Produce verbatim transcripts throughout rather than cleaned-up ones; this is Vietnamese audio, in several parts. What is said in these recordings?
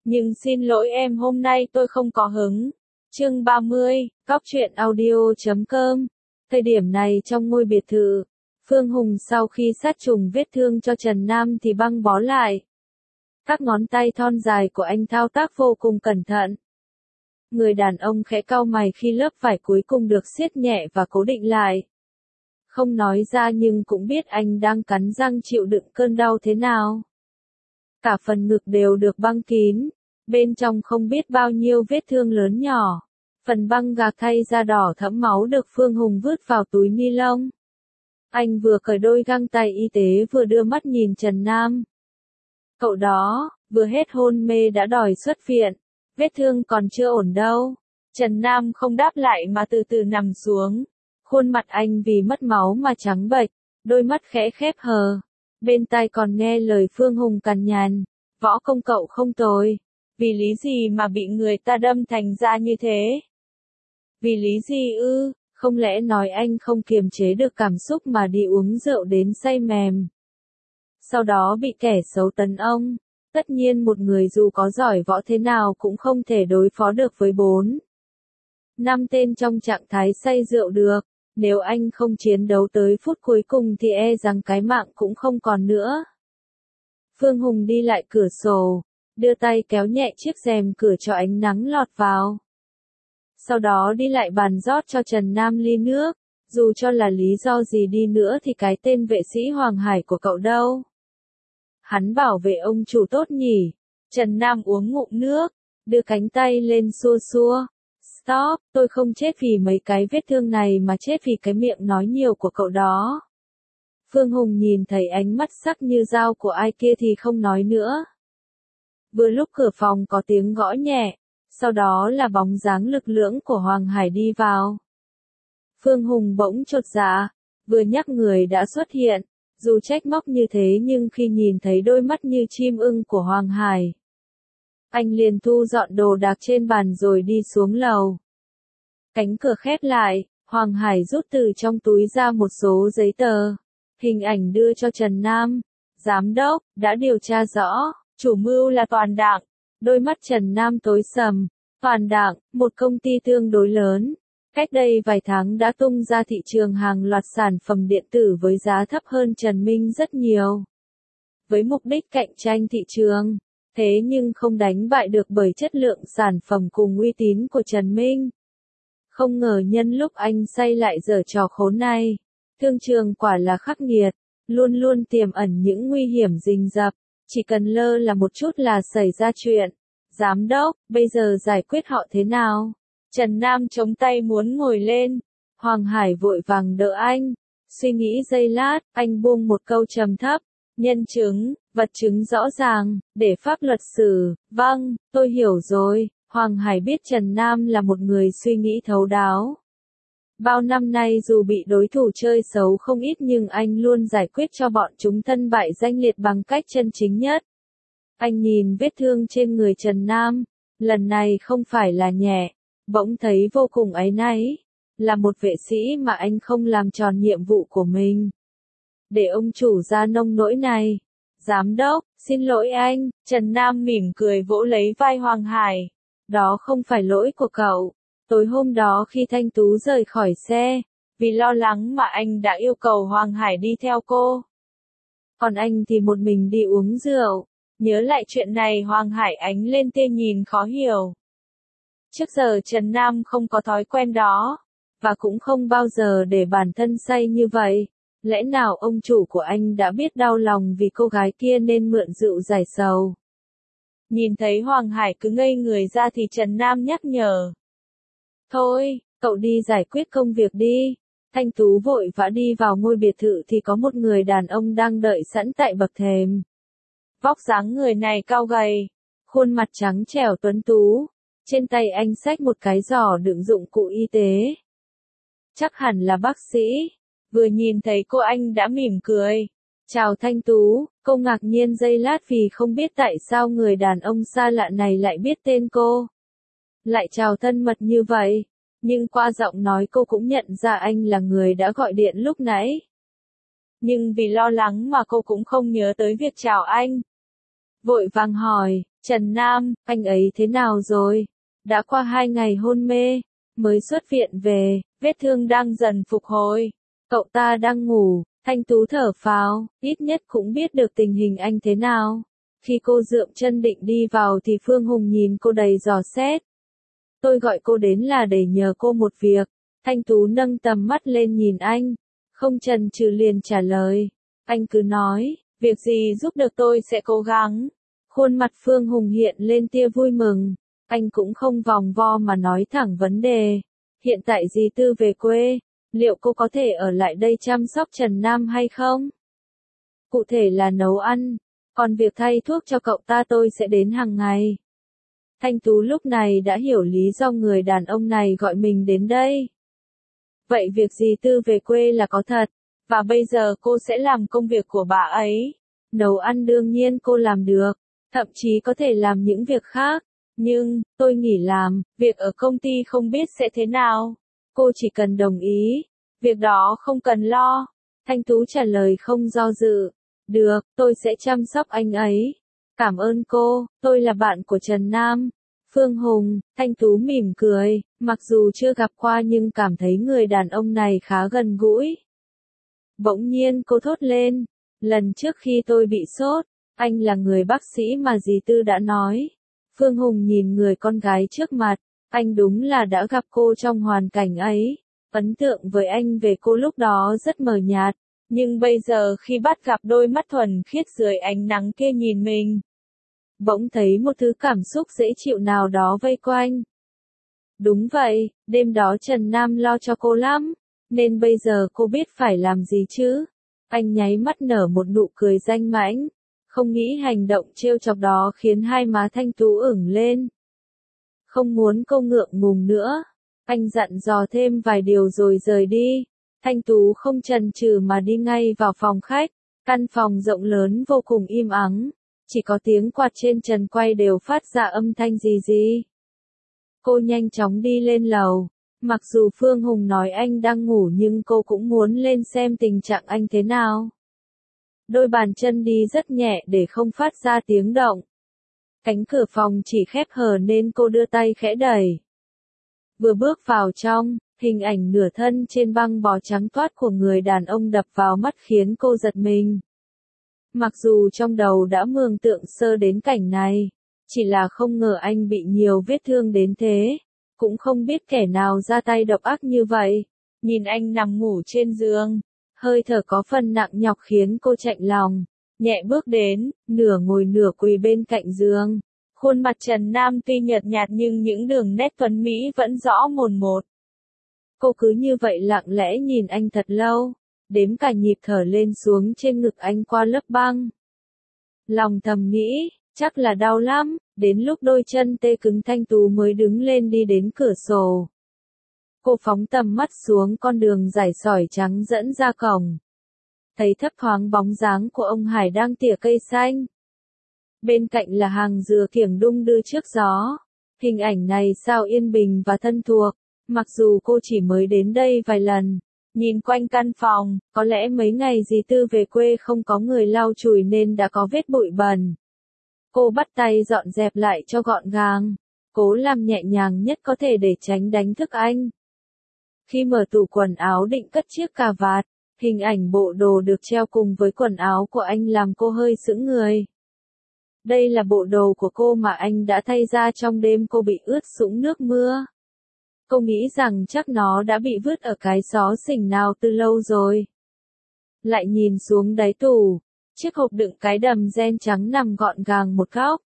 Nhưng xin lỗi em hôm nay tôi không có hứng. Chương ba mươi, Góc truyện audio chấm com. Thời điểm này trong ngôi biệt thự, Phương Hùng sau khi sát trùng vết thương cho Trần Nam thì băng bó lại. Các ngón tay thon dài của anh thao tác vô cùng cẩn thận. Người đàn ông khẽ cau mày khi lớp vải cuối cùng được siết nhẹ và cố định lại. Không nói ra nhưng cũng biết anh đang cắn răng chịu đựng cơn đau thế nào. Cả phần ngực đều được băng kín, bên trong không biết bao nhiêu vết thương lớn nhỏ. Phần băng gạc thay da đỏ thẫm máu được Phương Hùng vứt vào túi ni lông. Anh vừa cởi đôi găng tay y tế vừa đưa mắt nhìn Trần Nam. Cậu đó, vừa hết hôn mê đã đòi xuất viện, vết thương còn chưa ổn đâu. Trần Nam không đáp lại mà từ từ nằm xuống. Khuôn mặt anh vì mất máu mà trắng bệch, đôi mắt khẽ khép hờ. Bên tai còn nghe lời Phương Hùng cằn nhằn, võ công cậu không tồi. Vì lý gì mà bị người ta đâm thành ra như thế? Vì lý gì ư, không lẽ nói anh không kiềm chế được cảm xúc mà đi uống rượu đến say mềm. Sau đó bị kẻ xấu tấn ông. Tất nhiên một người dù có giỏi võ thế nào cũng không thể đối phó được với bốn. Năm tên trong trạng thái say rượu được. Nếu anh không chiến đấu tới phút cuối cùng thì e rằng cái mạng cũng không còn nữa. Phương Hùng đi lại cửa sổ, đưa tay kéo nhẹ chiếc rèm cửa cho ánh nắng lọt vào. Sau đó đi lại bàn rót cho Trần Nam ly nước, dù cho là lý do gì đi nữa thì cái tên vệ sĩ Hoàng Hải của cậu đâu. Hắn bảo vệ ông chủ tốt nhỉ. Trần Nam uống ngụm nước, đưa cánh tay lên xua xua. Stop, tôi không chết vì mấy cái vết thương này mà chết vì cái miệng nói nhiều của cậu đó. Phương Hùng nhìn thấy ánh mắt sắc như dao của ai kia thì không nói nữa. Vừa lúc cửa phòng có tiếng gõ nhẹ, sau đó là bóng dáng lực lưỡng của Hoàng Hải đi vào. Phương Hùng bỗng chột dạ, vừa nhắc người đã xuất hiện, dù trách móc như thế nhưng khi nhìn thấy đôi mắt như chim ưng của Hoàng Hải, anh liền thu dọn đồ đạc trên bàn rồi đi xuống lầu. Cánh cửa khép lại, Hoàng Hải rút từ trong túi ra một số giấy tờ. Hình ảnh đưa cho Trần Nam. Giám đốc, đã điều tra rõ, chủ mưu là Toàn Đạng. Đôi mắt Trần Nam tối sầm. Toàn Đạng, một công ty tương đối lớn. Cách đây vài tháng đã tung ra thị trường hàng loạt sản phẩm điện tử với giá thấp hơn Trần Minh rất nhiều. Với mục đích cạnh tranh thị trường. Thế nhưng không đánh bại được bởi chất lượng sản phẩm cùng uy tín của Trần Minh. Không ngờ nhân lúc anh say lại giở trò khốn này. Thương trường quả là khắc nghiệt, luôn luôn tiềm ẩn những nguy hiểm rình rập, chỉ cần lơ là một chút là xảy ra chuyện. Giám đốc, bây giờ giải quyết họ thế nào? Trần Nam chống tay muốn ngồi lên. Hoàng Hải vội vàng đỡ anh. Suy nghĩ giây lát, anh buông một câu trầm thấp. Nhân chứng, vật chứng rõ ràng, để pháp luật xử. Vâng, tôi hiểu rồi. Hoàng Hải biết Trần Nam là một người suy nghĩ thấu đáo. Bao năm nay dù bị đối thủ chơi xấu không ít nhưng anh luôn giải quyết cho bọn chúng thân bại danh liệt bằng cách chân chính nhất. Anh nhìn vết thương trên người Trần Nam, lần này không phải là nhẹ, bỗng thấy vô cùng áy náy. Là một vệ sĩ mà anh không làm tròn nhiệm vụ của mình. Để ông chủ ra nông nỗi này. Giám đốc, xin lỗi anh. Trần Nam mỉm cười vỗ lấy vai Hoàng Hải. Đó không phải lỗi của cậu. Tối hôm đó khi Thanh Tú rời khỏi xe, vì lo lắng mà anh đã yêu cầu Hoàng Hải đi theo cô. Còn anh thì một mình đi uống rượu. Nhớ lại chuyện này Hoàng Hải ánh lên tia nhìn khó hiểu. Trước giờ Trần Nam không có thói quen đó, và cũng không bao giờ để bản thân say như vậy. Lẽ nào ông chủ của anh đã biết đau lòng vì cô gái kia nên mượn rượu giải sầu? Nhìn thấy Hoàng Hải cứ ngây người ra thì Trần Nam nhắc nhở. Thôi, cậu đi giải quyết công việc đi. Thanh Tú vội vã đi vào ngôi biệt thự thì có một người đàn ông đang đợi sẵn tại bậc thềm. Vóc dáng người này cao gầy, khuôn mặt trắng trẻo tuấn tú. Trên tay anh xách một cái giỏ đựng dụng cụ y tế. Chắc hẳn là bác sĩ. Vừa nhìn thấy cô anh đã mỉm cười. Chào Thanh Tú, cô ngạc nhiên giây lát vì không biết tại sao người đàn ông xa lạ này lại biết tên cô. Lại chào thân mật như vậy, nhưng qua giọng nói cô cũng nhận ra anh là người đã gọi điện lúc nãy. Nhưng vì lo lắng mà cô cũng không nhớ tới việc chào anh. vội vàng hỏi, Trần Nam, anh ấy thế nào rồi? Đã qua hai ngày hôn mê, mới xuất viện về, vết thương đang dần phục hồi. Cậu ta đang ngủ, Thanh Tú thở phào, ít nhất cũng biết được tình hình anh thế nào. Khi cô dượm chân định đi vào thì Phương Hùng nhìn cô đầy dò xét. Tôi gọi cô đến là để nhờ cô một việc. Thanh Tú nâng tầm mắt lên nhìn anh, không chần chừ liền trả lời. Anh cứ nói, việc gì giúp được tôi sẽ cố gắng. Khuôn mặt Phương Hùng hiện lên tia vui mừng. Anh cũng không vòng vo mà nói thẳng vấn đề. Hiện tại dì Tư về quê, liệu cô có thể ở lại đây chăm sóc Trần Nam hay không? Cụ thể là nấu ăn, còn việc thay thuốc cho cậu ta tôi sẽ đến hàng ngày. Thanh Tú lúc này đã hiểu lý do người đàn ông này gọi mình đến đây. Vậy việc dì Tư về quê là có thật, và bây giờ cô sẽ làm công việc của bà ấy. Nấu ăn đương nhiên cô làm được, thậm chí có thể làm những việc khác. Nhưng, tôi nghỉ làm, việc ở công ty không biết sẽ thế nào. Cô chỉ cần đồng ý, việc đó không cần lo. Thanh Tú trả lời không do dự. Được, tôi sẽ chăm sóc anh ấy. Cảm ơn cô, tôi là bạn của Trần Nam. Phương Hùng, Thanh Tú mỉm cười, mặc dù chưa gặp qua nhưng cảm thấy người đàn ông này khá gần gũi. Bỗng nhiên cô thốt lên, lần trước khi tôi bị sốt, anh là người bác sĩ mà dì Tư đã nói. Phương Hùng nhìn người con gái trước mặt, anh đúng là đã gặp cô trong hoàn cảnh ấy. Ấn tượng với anh về cô lúc đó rất mờ nhạt, nhưng bây giờ khi bắt gặp đôi mắt thuần khiết dưới ánh nắng kia nhìn mình, bỗng thấy một thứ cảm xúc dễ chịu nào đó vây quanh. Đúng vậy, đêm đó Trần Nam lo cho cô lắm, nên bây giờ cô biết phải làm gì chứ? Anh nháy mắt nở một nụ cười danh mãnh, không nghĩ hành động trêu chọc đó khiến hai má Thanh Tú ửng lên. Không muốn cô ngượng ngùng nữa, anh dặn dò thêm vài điều rồi rời đi. Thanh Tú không chần chừ mà đi ngay vào phòng khách, căn phòng rộng lớn vô cùng im ắng, chỉ có tiếng quạt trên trần quay đều phát ra âm thanh rì rì. Cô nhanh chóng đi lên lầu, mặc dù Phương Hùng nói anh đang ngủ nhưng cô cũng muốn lên xem tình trạng anh thế nào. Đôi bàn chân đi rất nhẹ để không phát ra tiếng động. Cánh cửa phòng chỉ khép hờ nên cô đưa tay khẽ đẩy. Vừa bước vào trong, hình ảnh nửa thân trên băng bó trắng toát của người đàn ông đập vào mắt khiến cô giật mình. Mặc dù trong đầu đã mường tượng sơ đến cảnh này, chỉ là không ngờ anh bị nhiều vết thương đến thế, cũng không biết kẻ nào ra tay độc ác như vậy. Nhìn anh nằm ngủ trên giường, hơi thở có phần nặng nhọc khiến cô chạnh lòng, nhẹ bước đến, nửa ngồi nửa quỳ bên cạnh giường. Khuôn mặt Trần Nam tuy nhợt nhạt nhưng những đường nét tuấn mỹ vẫn rõ mồn một. Cô cứ như vậy lặng lẽ nhìn anh thật lâu, đếm cả nhịp thở lên xuống trên ngực anh qua lớp băng. Lòng thầm nghĩ, chắc là đau lắm, đến lúc đôi chân tê cứng Thanh Tú mới đứng lên đi đến cửa sổ. Cô phóng tầm mắt xuống con đường rải sỏi trắng dẫn ra cổng. Thấy thấp thoáng bóng dáng của ông Hải đang tỉa cây xanh. Bên cạnh là hàng dừa kiểng đung đưa trước gió. Hình ảnh này sao yên bình và thân thuộc, mặc dù cô chỉ mới đến đây vài lần. Nhìn quanh căn phòng, có lẽ mấy ngày dì Tư về quê không có người lau chùi nên đã có vết bụi bẩn. Cô bắt tay dọn dẹp lại cho gọn gàng, cố làm nhẹ nhàng nhất có thể để tránh đánh thức anh. Khi mở tủ quần áo định cất chiếc cà vạt, hình ảnh bộ đồ được treo cùng với quần áo của anh làm cô hơi sững người. Đây là bộ đồ của cô mà anh đã thay ra trong đêm cô bị ướt sũng nước mưa. Cô nghĩ rằng chắc nó đã bị vứt ở cái xó xỉnh nào từ lâu rồi. Lại nhìn xuống đáy tủ, chiếc hộp đựng cái đầm ren trắng nằm gọn gàng một góc.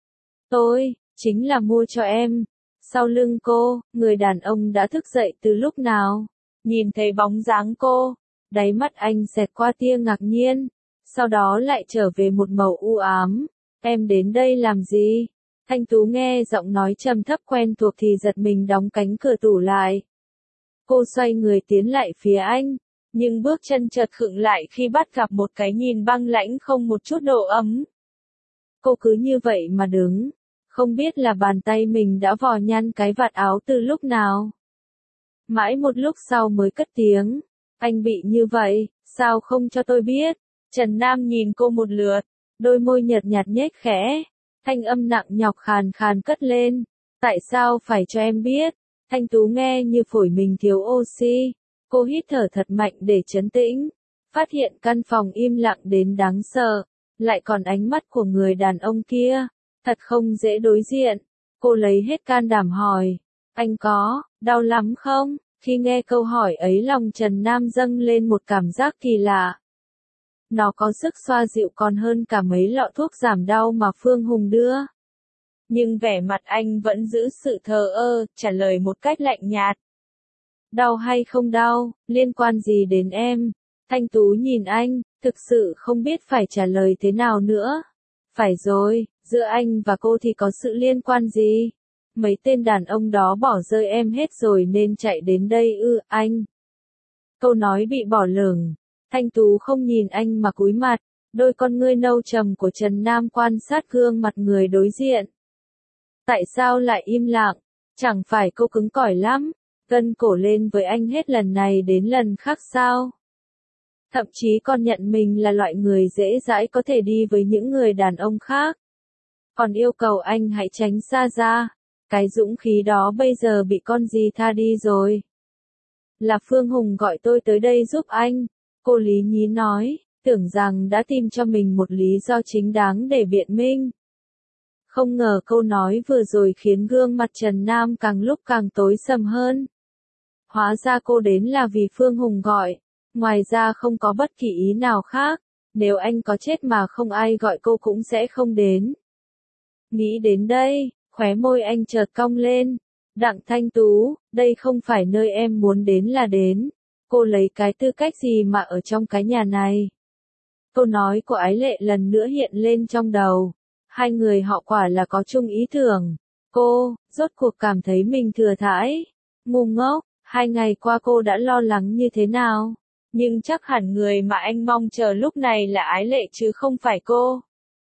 Tôi, chính là mua cho em. Sau lưng cô, người đàn ông đã thức dậy từ lúc nào? Nhìn thấy bóng dáng cô, đáy mắt anh xẹt qua tia ngạc nhiên, sau đó lại trở về một màu u ám. Em đến đây làm gì? Thanh Tú nghe giọng nói trầm thấp quen thuộc thì giật mình đóng cánh cửa tủ lại. Cô xoay người tiến lại phía anh, nhưng bước chân chợt khựng lại khi bắt gặp một cái nhìn băng lãnh không một chút độ ấm. Cô cứ như vậy mà đứng, không biết là bàn tay mình đã vò nhăn cái vạt áo từ lúc nào. Mãi một lúc sau mới cất tiếng, anh bị như vậy, sao không cho tôi biết? Trần Nam nhìn cô một lượt, đôi môi nhợt nhạt nhếch khẽ, thanh âm nặng nhọc khàn khàn cất lên. Tại sao phải cho em biết? Thanh Tú nghe như phổi mình thiếu oxy, cô hít thở thật mạnh để trấn tĩnh, phát hiện căn phòng im lặng đến đáng sợ, lại còn ánh mắt của người đàn ông kia, thật không dễ đối diện. Cô lấy hết can đảm hỏi, anh có, đau lắm không? Khi nghe câu hỏi ấy lòng Trần Nam dâng lên một cảm giác kỳ lạ. Nó có sức xoa dịu còn hơn cả mấy lọ thuốc giảm đau mà Phương Hùng đưa. Nhưng vẻ mặt anh vẫn giữ sự thờ ơ, trả lời một cách lạnh nhạt. Đau hay không đau, liên quan gì đến em? Thanh Tú nhìn anh, thực sự không biết phải trả lời thế nào nữa. Phải rồi, giữa anh và cô thì có sự liên quan gì? Mấy tên đàn ông đó bỏ rơi em hết rồi nên chạy đến đây ư, anh. Câu nói bị bỏ lửng. Thanh Tú không nhìn anh mà cúi mặt, đôi con ngươi nâu trầm của Trần Nam quan sát gương mặt người đối diện. Tại sao lại im lặng? Chẳng phải cô cứng cỏi lắm, gân cổ lên với anh hết lần này đến lần khác sao? Thậm chí còn nhận mình là loại người dễ dãi có thể đi với những người đàn ông khác. Còn yêu cầu anh hãy tránh xa ra. Cái dũng khí đó bây giờ bị con gì tha đi rồi. Là Phương Hùng gọi tôi tới đây giúp anh. Cô Lý Nhí nói, tưởng rằng đã tìm cho mình một lý do chính đáng để biện minh. Không ngờ câu nói vừa rồi khiến gương mặt Trần Nam càng lúc càng tối sầm hơn. Hóa ra cô đến là vì Phương Hùng gọi, ngoài ra không có bất kỳ ý nào khác, nếu anh có chết mà không ai gọi cô cũng sẽ không đến. Nghĩ đến đây, khóe môi anh chợt cong lên. Đặng Thanh Tú, đây không phải nơi em muốn đến là đến. Cô lấy cái tư cách gì mà ở trong cái nhà này? Câu nói của Ái Lệ lần nữa hiện lên trong đầu. Hai người họ quả là có chung ý tưởng. Cô, rốt cuộc cảm thấy mình thừa thãi. Ngu ngốc, hai ngày qua cô đã lo lắng như thế nào? Nhưng chắc hẳn người mà anh mong chờ lúc này là Ái Lệ chứ không phải cô.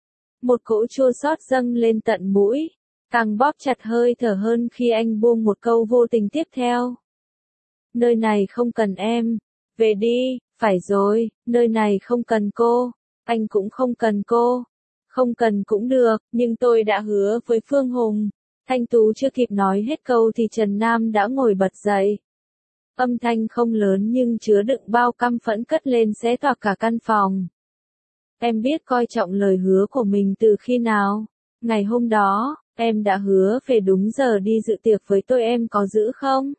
Một cỗ chua xót dâng lên tận mũi, càng bóp chặt hơi thở hơn khi anh buông một câu vô tình tiếp theo. Nơi này không cần em, về đi. Phải rồi, nơi này không cần cô, anh cũng không cần cô. Không cần cũng được, nhưng tôi đã hứa với Phương Hùng. Thanh Tú chưa kịp nói hết câu thì Trần Nam đã ngồi bật dậy. Âm thanh không lớn nhưng chứa đựng bao căm phẫn cất lên xé toạc cả căn phòng. Em biết coi trọng lời hứa của mình từ khi nào? Ngày hôm đó, em đã hứa về đúng giờ đi dự tiệc với tôi, em có giữ không?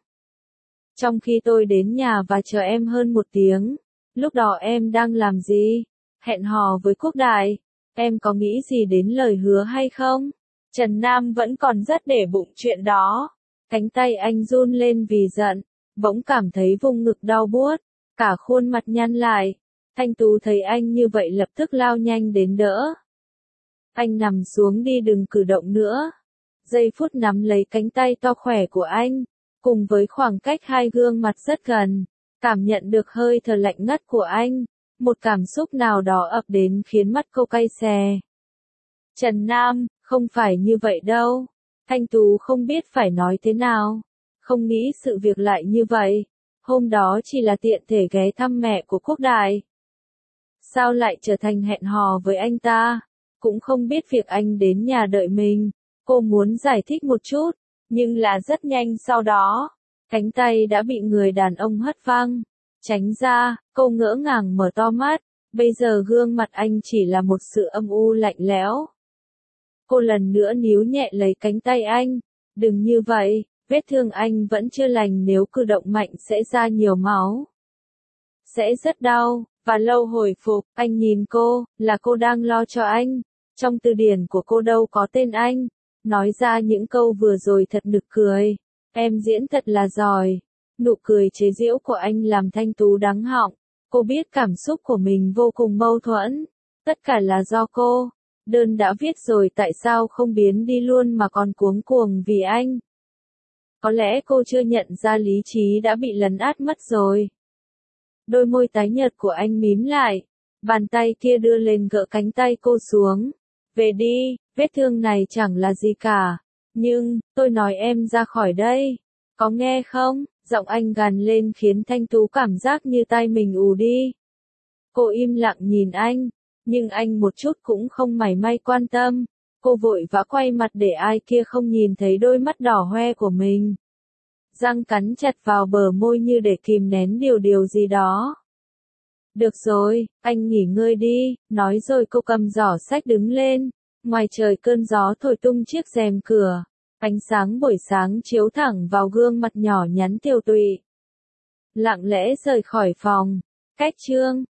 Trong khi tôi đến nhà và chờ em hơn một tiếng, lúc đó em đang làm gì? Hẹn hò với Quốc Đại. Em có nghĩ gì đến lời hứa hay không? Trần Nam vẫn còn rất để bụng chuyện đó. Cánh tay anh run lên vì giận, bỗng cảm thấy vùng ngực đau buốt, cả khuôn mặt nhăn lại. Thanh Tú thấy anh như vậy lập tức lao nhanh đến đỡ. Anh nằm xuống đi, đừng cử động nữa. Giây phút nắm lấy cánh tay to khỏe của anh, cùng với khoảng cách hai gương mặt rất gần, cảm nhận được hơi thở lạnh ngắt của anh, một cảm xúc nào đó ập đến khiến mắt cô cay xè. Trần Nam, không phải như vậy đâu. Thanh Tú không biết phải nói thế nào, không nghĩ sự việc lại như vậy. Hôm đó chỉ là tiện thể ghé thăm mẹ của Quốc Đại. Sao lại trở thành hẹn hò với anh ta? Cũng không biết việc anh đến nhà đợi mình. Cô muốn giải thích một chút, nhưng là rất nhanh sau đó, cánh tay đã bị người đàn ông hất văng. Tránh ra, cô ngỡ ngàng mở to mắt, bây giờ gương mặt anh chỉ là một sự âm u lạnh lẽo. Cô lần nữa níu nhẹ lấy cánh tay anh, đừng như vậy, vết thương anh vẫn chưa lành, nếu cử động mạnh sẽ ra nhiều máu. Sẽ rất đau, và lâu hồi phục. Anh nhìn cô, là cô đang lo cho anh. Trong từ điển của cô đâu có tên anh. Nói ra những câu vừa rồi thật nực cười. Em diễn thật là giỏi. Nụ cười chế giễu của anh làm Thanh Tú đắng họng. Cô biết cảm xúc của mình vô cùng mâu thuẫn. Tất cả là do cô. Đơn đã viết rồi, tại sao không biến đi luôn mà còn cuống cuồng vì anh? Có lẽ cô chưa nhận ra lý trí đã bị lấn át mất rồi. Đôi môi tái nhợt của anh mím lại. Bàn tay kia đưa lên gỡ cánh tay cô xuống. Về đi, vết thương này chẳng là gì cả. Nhưng, tôi nói em ra khỏi đây. Có nghe không? Giọng anh gằn lên khiến Thanh Tú cảm giác như tai mình ù đi. Cô im lặng nhìn anh. Nhưng anh một chút cũng không mảy may quan tâm. Cô vội vã quay mặt để ai kia không nhìn thấy đôi mắt đỏ hoe của mình. Răng cắn chặt vào bờ môi như để kìm nén điều điều gì đó. Được rồi, anh nghỉ ngơi đi, nói rồi cô cầm giỏ sách đứng lên. Ngoài trời cơn gió thổi tung chiếc rèm cửa. Ánh sáng buổi sáng chiếu thẳng vào gương mặt nhỏ nhắn tiều tụy. Lặng lẽ rời khỏi phòng. Cách chương